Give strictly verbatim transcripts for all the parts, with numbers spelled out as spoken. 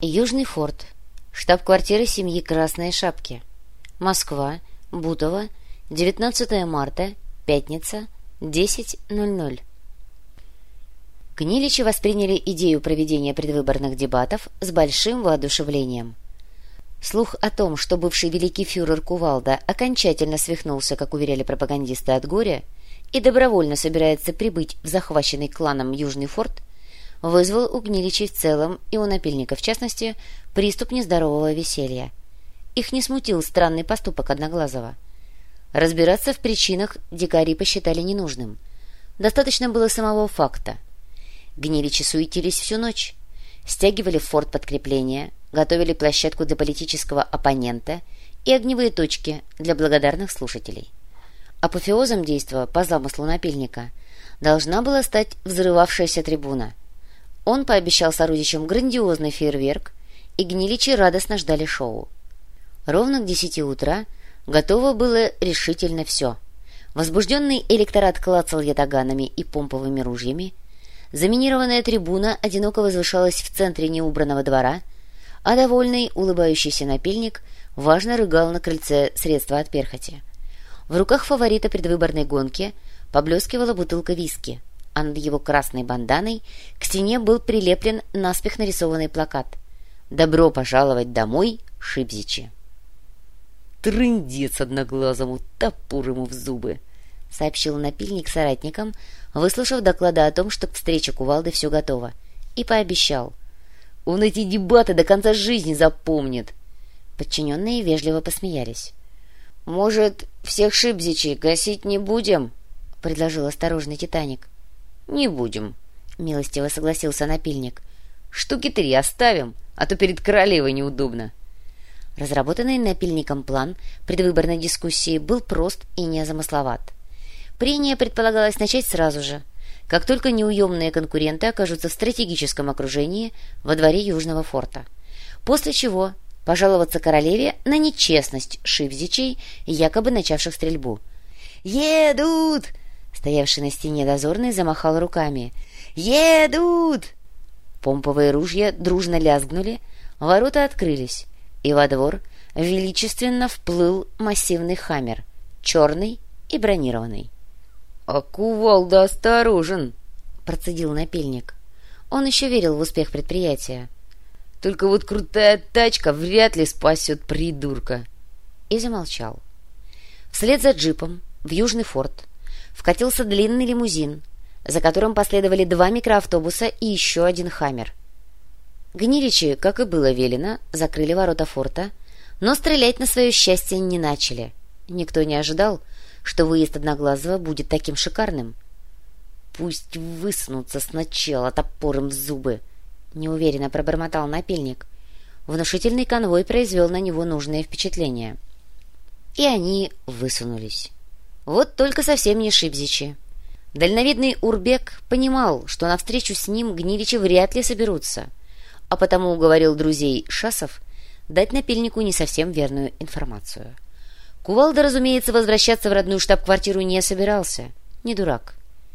Южный форт. Штаб-квартира семьи Красной Шапки. Москва. Бутово. девятнадцатое марта. Пятница. десять ноль ноль. Гниличи восприняли идею проведения предвыборных дебатов с большим воодушевлением. Слух о том, что бывший великий фюрер Кувалда окончательно свихнулся, как уверяли пропагандисты, от горя, и добровольно собирается прибыть в захваченный кланом Южный форт, вызвал у Гниличей в целом и у напильника в частности приступ нездорового веселья. Их не смутил странный поступок Одноглазого. Разбираться в причинах дикари посчитали ненужным. Достаточно было самого факта. Гниличи суетились всю ночь, стягивали в форт подкрепления, готовили площадку для политического оппонента и огневые точки для благодарных слушателей. Апофеозом действа, по замыслу напильника, должна была стать взрывавшаяся трибуна. Он пообещал сородичам грандиозный фейерверк, и Гниличи радостно ждали шоу. Ровно к десяти утра готово было решительно все. Возбужденный электорат клацал ятаганами и помповыми ружьями, заминированная трибуна одиноко возвышалась в центре неубранного двора, а довольный, улыбающийся напильник важно рыгал на крыльце средства от перхоти. В руках фаворита предвыборной гонки поблескивала бутылка виски, а над его красной банданой к стене был прилеплен наспех нарисованный плакат «Добро пожаловать домой, Шипзичи!» «Трындец Одноглазому, топор ему в зубы!» — сообщил напильник соратникам, выслушав доклады о том, что к встрече Кувалды все готово, и пообещал: «Он эти дебаты до конца жизни запомнит!» Подчиненные вежливо посмеялись. «Может, всех Шипзичей гасить не будем?» — предложил осторожный Титаник. «Не будем», — милостиво согласился напильник. «Штуки три оставим, а то перед королевой неудобно». Разработанный напильником план предвыборной дискуссии был прост и незамысловат. Прения предполагалось начать сразу же, как только неуемные конкуренты окажутся в стратегическом окружении во дворе Южного форта, после чего пожаловаться королеве на нечестность Шипзичей, якобы начавших стрельбу. «Едут!» Стоявший на стене дозорный замахал руками. «Едут!» Помповые ружья дружно лязгнули, ворота открылись, и во двор величественно вплыл массивный хаммер, черный и бронированный. «А Кувалда осторожен!» — процедил напильник. Он еще верил в успех предприятия. «Только вот крутая тачка вряд ли спасет придурка!» И замолчал. Вслед за джипом в Южный форт вкатился длинный лимузин, за которым последовали два микроавтобуса и еще один хаммер. Гниличи, как и было велено, закрыли ворота форта, но стрелять на свое счастье не начали. Никто не ожидал, что выезд Одноглазого будет таким шикарным. «Пусть высунутся сначала топором в зубы», — неуверенно пробормотал напильник. Внушительный конвой произвел на него нужное впечатление. И они высунулись. Вот только совсем не Шипзичи. Дальновидный Урбек понимал, что навстречу с ним Гниличи вряд ли соберутся, а потому уговорил друзей шасов дать напильнику не совсем верную информацию. Кувалда, разумеется, возвращаться в родную штаб-квартиру не собирался. Не дурак.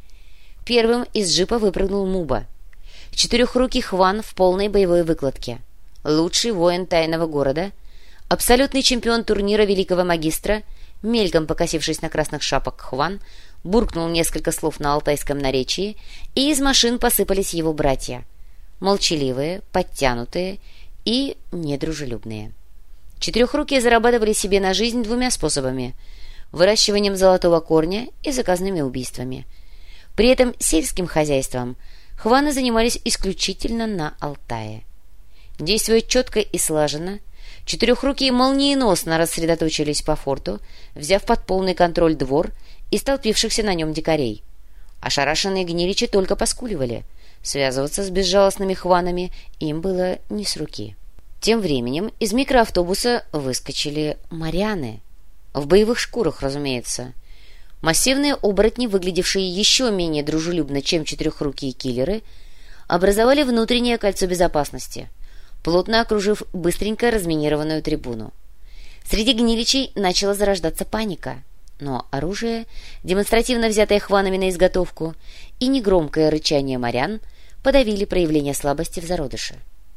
Первым из джипа выпрыгнул Муба. Четырехрукий Хван в полной боевой выкладке. Лучший воин тайного города, абсолютный чемпион турнира великого магистра, мельком покосившись на красных шапок Хван, буркнул несколько слов на алтайском наречии, и из машин посыпались его братья. Молчаливые, подтянутые и недружелюбные. Четырехрукие зарабатывали себе на жизнь двумя способами – выращиванием золотого корня и заказными убийствами. При этом сельским хозяйством Хваны занимались исключительно на Алтае. Действуя четко и слаженно, четырехрукие молниеносно рассредоточились по форту, взяв под полный контроль двор и столпившихся на нем дикарей. Ошарашенные Гниличи только поскуливали. Связываться с безжалостными Хванами им было не с руки. Тем временем из микроавтобуса выскочили моряны. В боевых шкурах, разумеется. Массивные оборотни, выглядевшие еще менее дружелюбно, чем четырехрукие киллеры, образовали внутреннее кольцо безопасности, плотно окружив быстренько разминированную трибуну. Среди Гниличей начала зарождаться паника, но оружие, демонстративно взятое Хванами на изготовку, и негромкое рычание морян подавили проявление слабости в зародыше.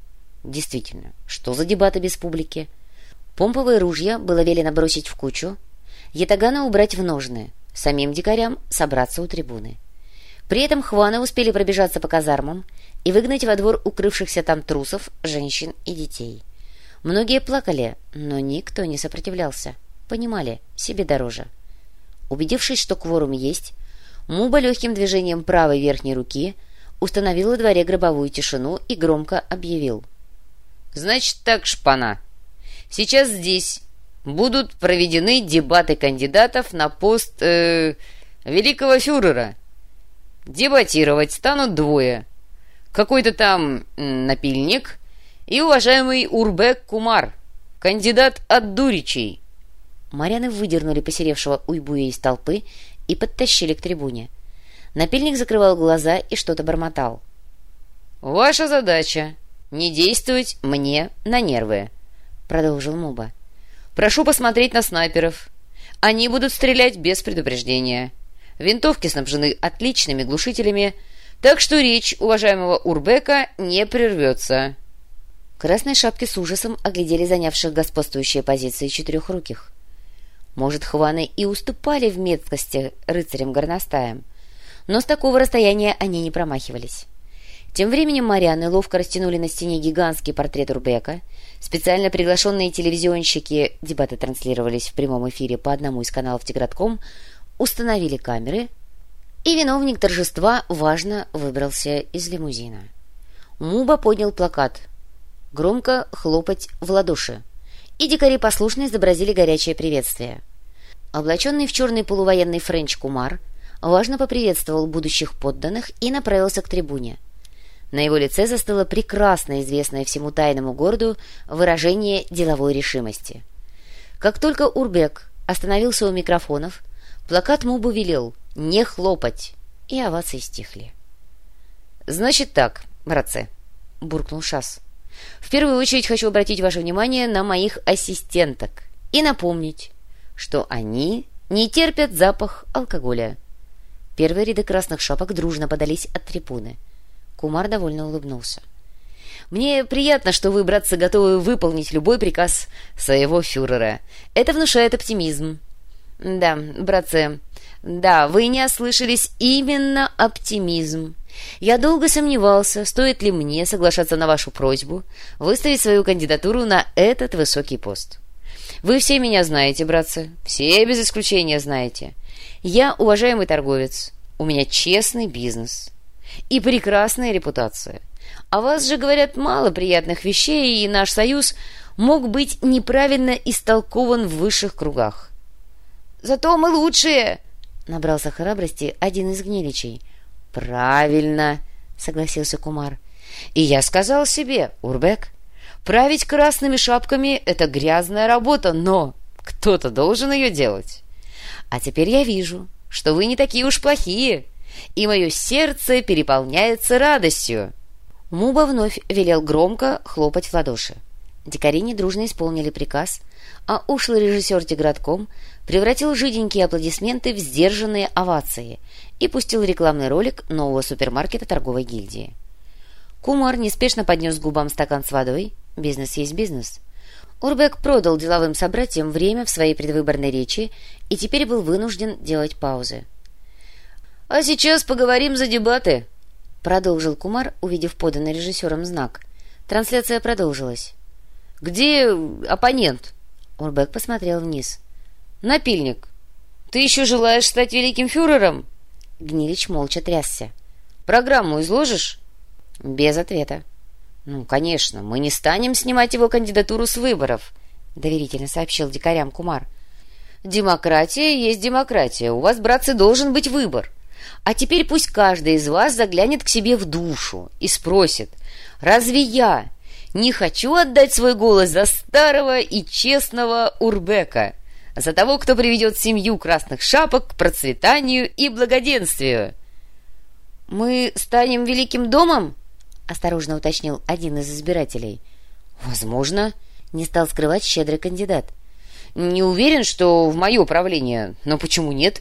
Действительно, что за дебаты без публики? Помповые ружья было велено бросить в кучу, ятагана убрать в ножны, самим дикарям собраться у трибуны. При этом хваны успели пробежаться по казармам и выгнать во двор укрывшихся там трусов, женщин и детей. Многие плакали, но никто не сопротивлялся. Понимали, себе дороже. Убедившись, что кворум есть, Муба легким движением правой верхней руки установил во дворе гробовую тишину и громко объявил: «Значит так, шпана, сейчас здесь будут проведены дебаты кандидатов на пост э, великого фюрера. Дебатировать станут двое. Какой-то там напильник и уважаемый Урбек Кумар, кандидат от Дуричей». Моряны выдернули посеревшего уйбуя из толпы и подтащили к трибуне. Напильник закрывал глаза и что-то бормотал. «Ваша задача — не действовать мне на нервы», — продолжил Муба. «Прошу посмотреть на снайперов. Они будут стрелять без предупреждения. Винтовки снабжены отличными глушителями, так что речь уважаемого Урбека не прервется». Красные шапки с ужасом оглядели занявших господствующие позиции четырехруких. Может, хваны и уступали в меткости рыцарям-горностаям, но с такого расстояния они не промахивались. Тем временем моряны ловко растянули на стене гигантский портрет Урбека. Специально приглашенные телевизионщики, дебаты транслировались в прямом эфире по одному из каналов Тигратком, установили камеры, и виновник торжества важно выбрался из лимузина. Муба поднял плакат «Громко хлопать в ладоши», и дикари послушно изобразили горячее приветствие. Облаченный в черный полувоенный френч Кумар важно поприветствовал будущих подданных и направился к трибуне. На его лице застыло прекрасно известное всему тайному городу выражение деловой решимости. Как только Урбек остановился у микрофонов, плакат Мубу велел «не хлопать», и овации стихли. «Значит так, братцы», — буркнул Шас, — «в первую очередь хочу обратить ваше внимание на моих ассистенток и напомнить, что они не терпят запах алкоголя». Первые ряды красных шапок дружно подались от трибуны. Кумар довольно улыбнулся. «Мне приятно, что вы, братцы, готовы выполнить любой приказ своего фюрера. Это внушает оптимизм». «Да, братцы, да, вы не ослышались, именно оптимизм. Я долго сомневался, стоит ли мне соглашаться на вашу просьбу выставить свою кандидатуру на этот высокий пост. Вы все меня знаете, братцы, все без исключения знаете. Я уважаемый торговец, у меня честный бизнес и прекрасная репутация. О вас же говорят мало приятных вещей, и наш союз мог быть неправильно истолкован в высших кругах». «Зато мы лучшие!» — набрался храбрости один из гниличей. «Правильно!» — согласился Кумар. «И я сказал себе, Урбек, править красными шапками — это грязная работа, но кто-то должен ее делать. А теперь я вижу, что вы не такие уж плохие, и мое сердце переполняется радостью». Муба вновь велел громко хлопать в ладоши. Дикари недружно исполнили приказ, а ушлый режиссер Тигратком превратил жиденькие аплодисменты в сдержанные овации и пустил рекламный ролик нового супермаркета торговой гильдии. Кумар неспешно поднес к губам стакан с водой. Бизнес есть бизнес. Урбек продал деловым собратьям время в своей предвыборной речи и теперь был вынужден делать паузы. «А сейчас поговорим за дебаты», — продолжил Кумар, увидев поданный режиссером знак. Трансляция продолжилась. «Где оппонент?» Урбек посмотрел вниз. «Напильник, ты еще желаешь стать великим фюрером?» Гнилич молча трясся. «Программу изложишь?» Без ответа. «Ну, конечно, мы не станем снимать его кандидатуру с выборов», — доверительно сообщил дикарям Кумар. «Демократия есть демократия. У вас, братцы, должен быть выбор. А теперь пусть каждый из вас заглянет к себе в душу и спросит, разве я не хочу отдать свой голос за старого и честного Урбека, за того, кто приведет семью красных шапок к процветанию и благоденствию?» «Мы станем великим домом?» — осторожно уточнил один из избирателей. «Возможно», — не стал скрывать щедрый кандидат. «Не уверен, что в мое правление, но почему нет?»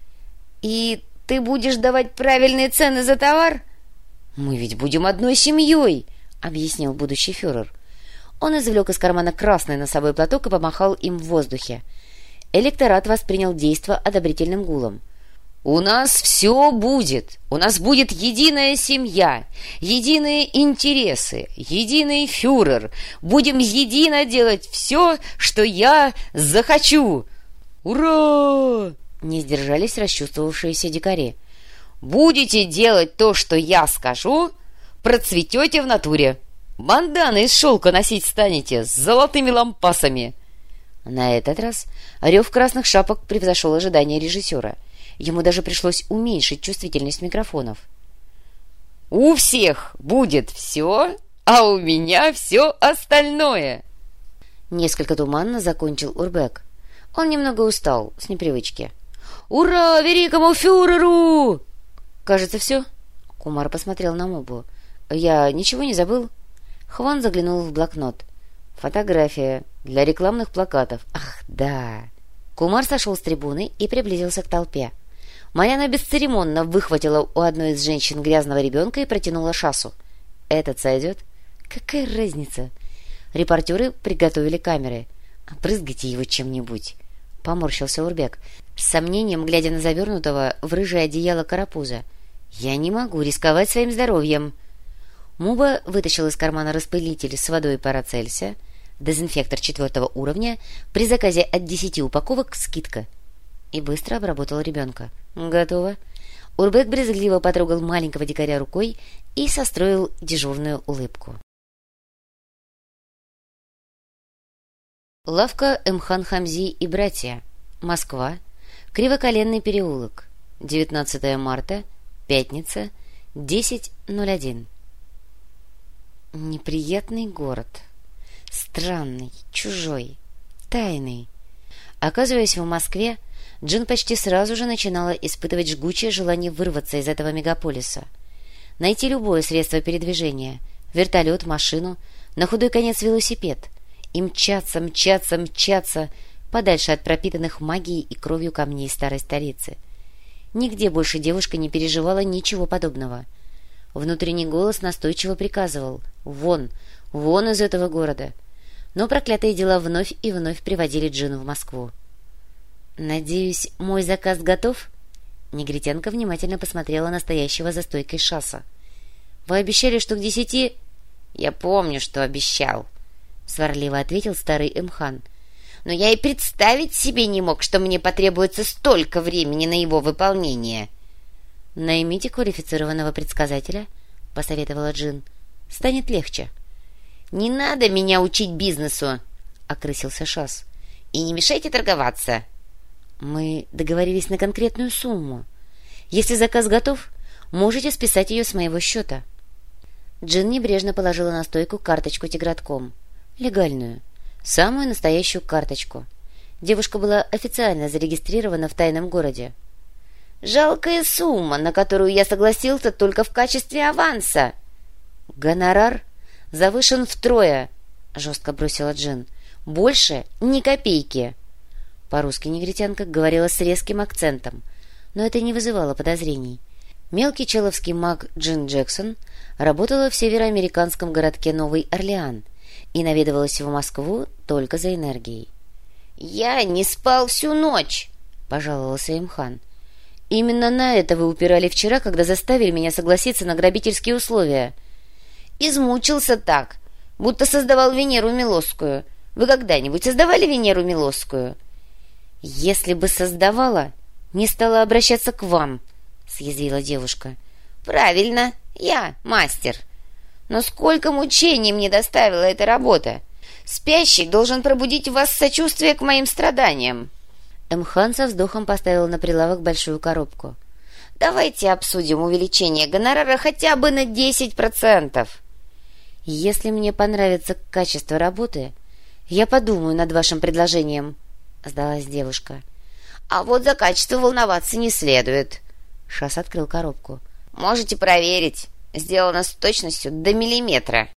«И ты будешь давать правильные цены за товар?» «Мы ведь будем одной семьей», — объяснил будущий фюрер. Он извлек из кармана красный носовой платок и помахал им в воздухе. Электорат воспринял действо одобрительным гулом. «У нас все будет. У нас будет единая семья, единые интересы, единый фюрер. Будем едино делать все, что я захочу!» «Ура!» — не сдержались расчувствовавшиеся дикари. «Будете делать то, что я скажу, процветете в натуре. Банданы из шелка носить станете с золотыми лампасами!» На этот раз рев красных шапок превзошел ожидания режиссера. Ему даже пришлось уменьшить чувствительность микрофонов. «У всех будет все, а у меня все остальное!» Несколько туманно закончил Урбек. Он немного устал, с непривычки. «Ура, великому фюреру!» «Кажется, все?» Кумар посмотрел на Мубу. «Я ничего не забыл?» Хван заглянул в блокнот. «Фотография для рекламных плакатов. Ах, да!» Кумар сошел с трибуны и приблизился к толпе. Марьяна бесцеремонно выхватила у одной из женщин грязного ребенка и протянула Шасу. «Этот сойдет?» «Какая разница?» Репортеры приготовили камеры. «Опрызгайте его чем-нибудь», — поморщился Урбек, с сомнением глядя на завернутого в рыжее одеяло карапуза. «Я не могу рисковать своим здоровьем». Муба вытащил из кармана распылитель с водой Парацельса, дезинфектор четвертого уровня, при заказе от десяти упаковок скидка, и быстро обработал ребенка. «Готово». Урбек брезгливо потрогал маленького дикаря рукой и состроил дежурную улыбку. Лавка Эмхан Хамзи и братья. Москва. Кривоколенный переулок. девятнадцатое марта. Пятница. десять ноль один. Неприятный город. Странный, чужой, тайный. Оказываясь в Москве, Джин почти сразу же начинала испытывать жгучее желание вырваться из этого мегаполиса. Найти любое средство передвижения — вертолет, машину, на худой конец велосипед — и мчаться, мчаться, мчаться подальше от пропитанных магией и кровью камней старой столицы. Нигде больше девушка не переживала ничего подобного. Внутренний голос настойчиво приказывал: «Вон, вон из этого города!» Но проклятые дела вновь и вновь приводили Джин в Москву. «Надеюсь, мой заказ готов?» Негритянка внимательно посмотрела на стоящего за стойкой Шаса. «Вы обещали, что к десяти...» «Я помню, что обещал», — сварливо ответил старый Эмхан. «Но я и представить себе не мог, что мне потребуется столько времени на его выполнение». «Наймите квалифицированного предсказателя», — посоветовала Джин. «Станет легче». «Не надо меня учить бизнесу», — окрысился Шас. «И не мешайте торговаться». «Мы договорились на конкретную сумму. Если заказ готов, можете списать ее с моего счета». Джин небрежно положила на стойку карточку тигратком. Легальную, самую настоящую карточку. Девушка была официально зарегистрирована в тайном городе. «Жалкая сумма, на которую я согласился только в качестве аванса». «Гонорар завышен втрое», — жестко бросила Джин. «Больше ни копейки». По-русски негритянка говорила с резким акцентом, но это не вызывало подозрений. Мелкий человский маг Джин Джексон работала в североамериканском городке Новый Орлеан и наведывалась в Москву только за энергией. «Я не спал всю ночь», — пожаловался Эмхан. «Именно на это вы упирали вчера, когда заставили меня согласиться на грабительские условия». «Измучился так, будто создавал Венеру Милосскую. Вы когда-нибудь создавали Венеру Милосскую?» «Если бы создавала, не стала обращаться к вам», — съязвила девушка. «Правильно, я мастер. Но сколько мучений мне доставила эта работа! Спящий должен пробудить в вас сочувствие к моим страданиям». Эмхан со вздохом поставил на прилавок большую коробку. «Давайте обсудим увеличение гонорара хотя бы на десять процентов». «Если мне понравится качество работы, я подумаю над вашим предложением», — сдалась девушка. «А вот за качество волноваться не следует». Шас открыл коробку. «Можете проверить. Сделано с точностью до миллиметра».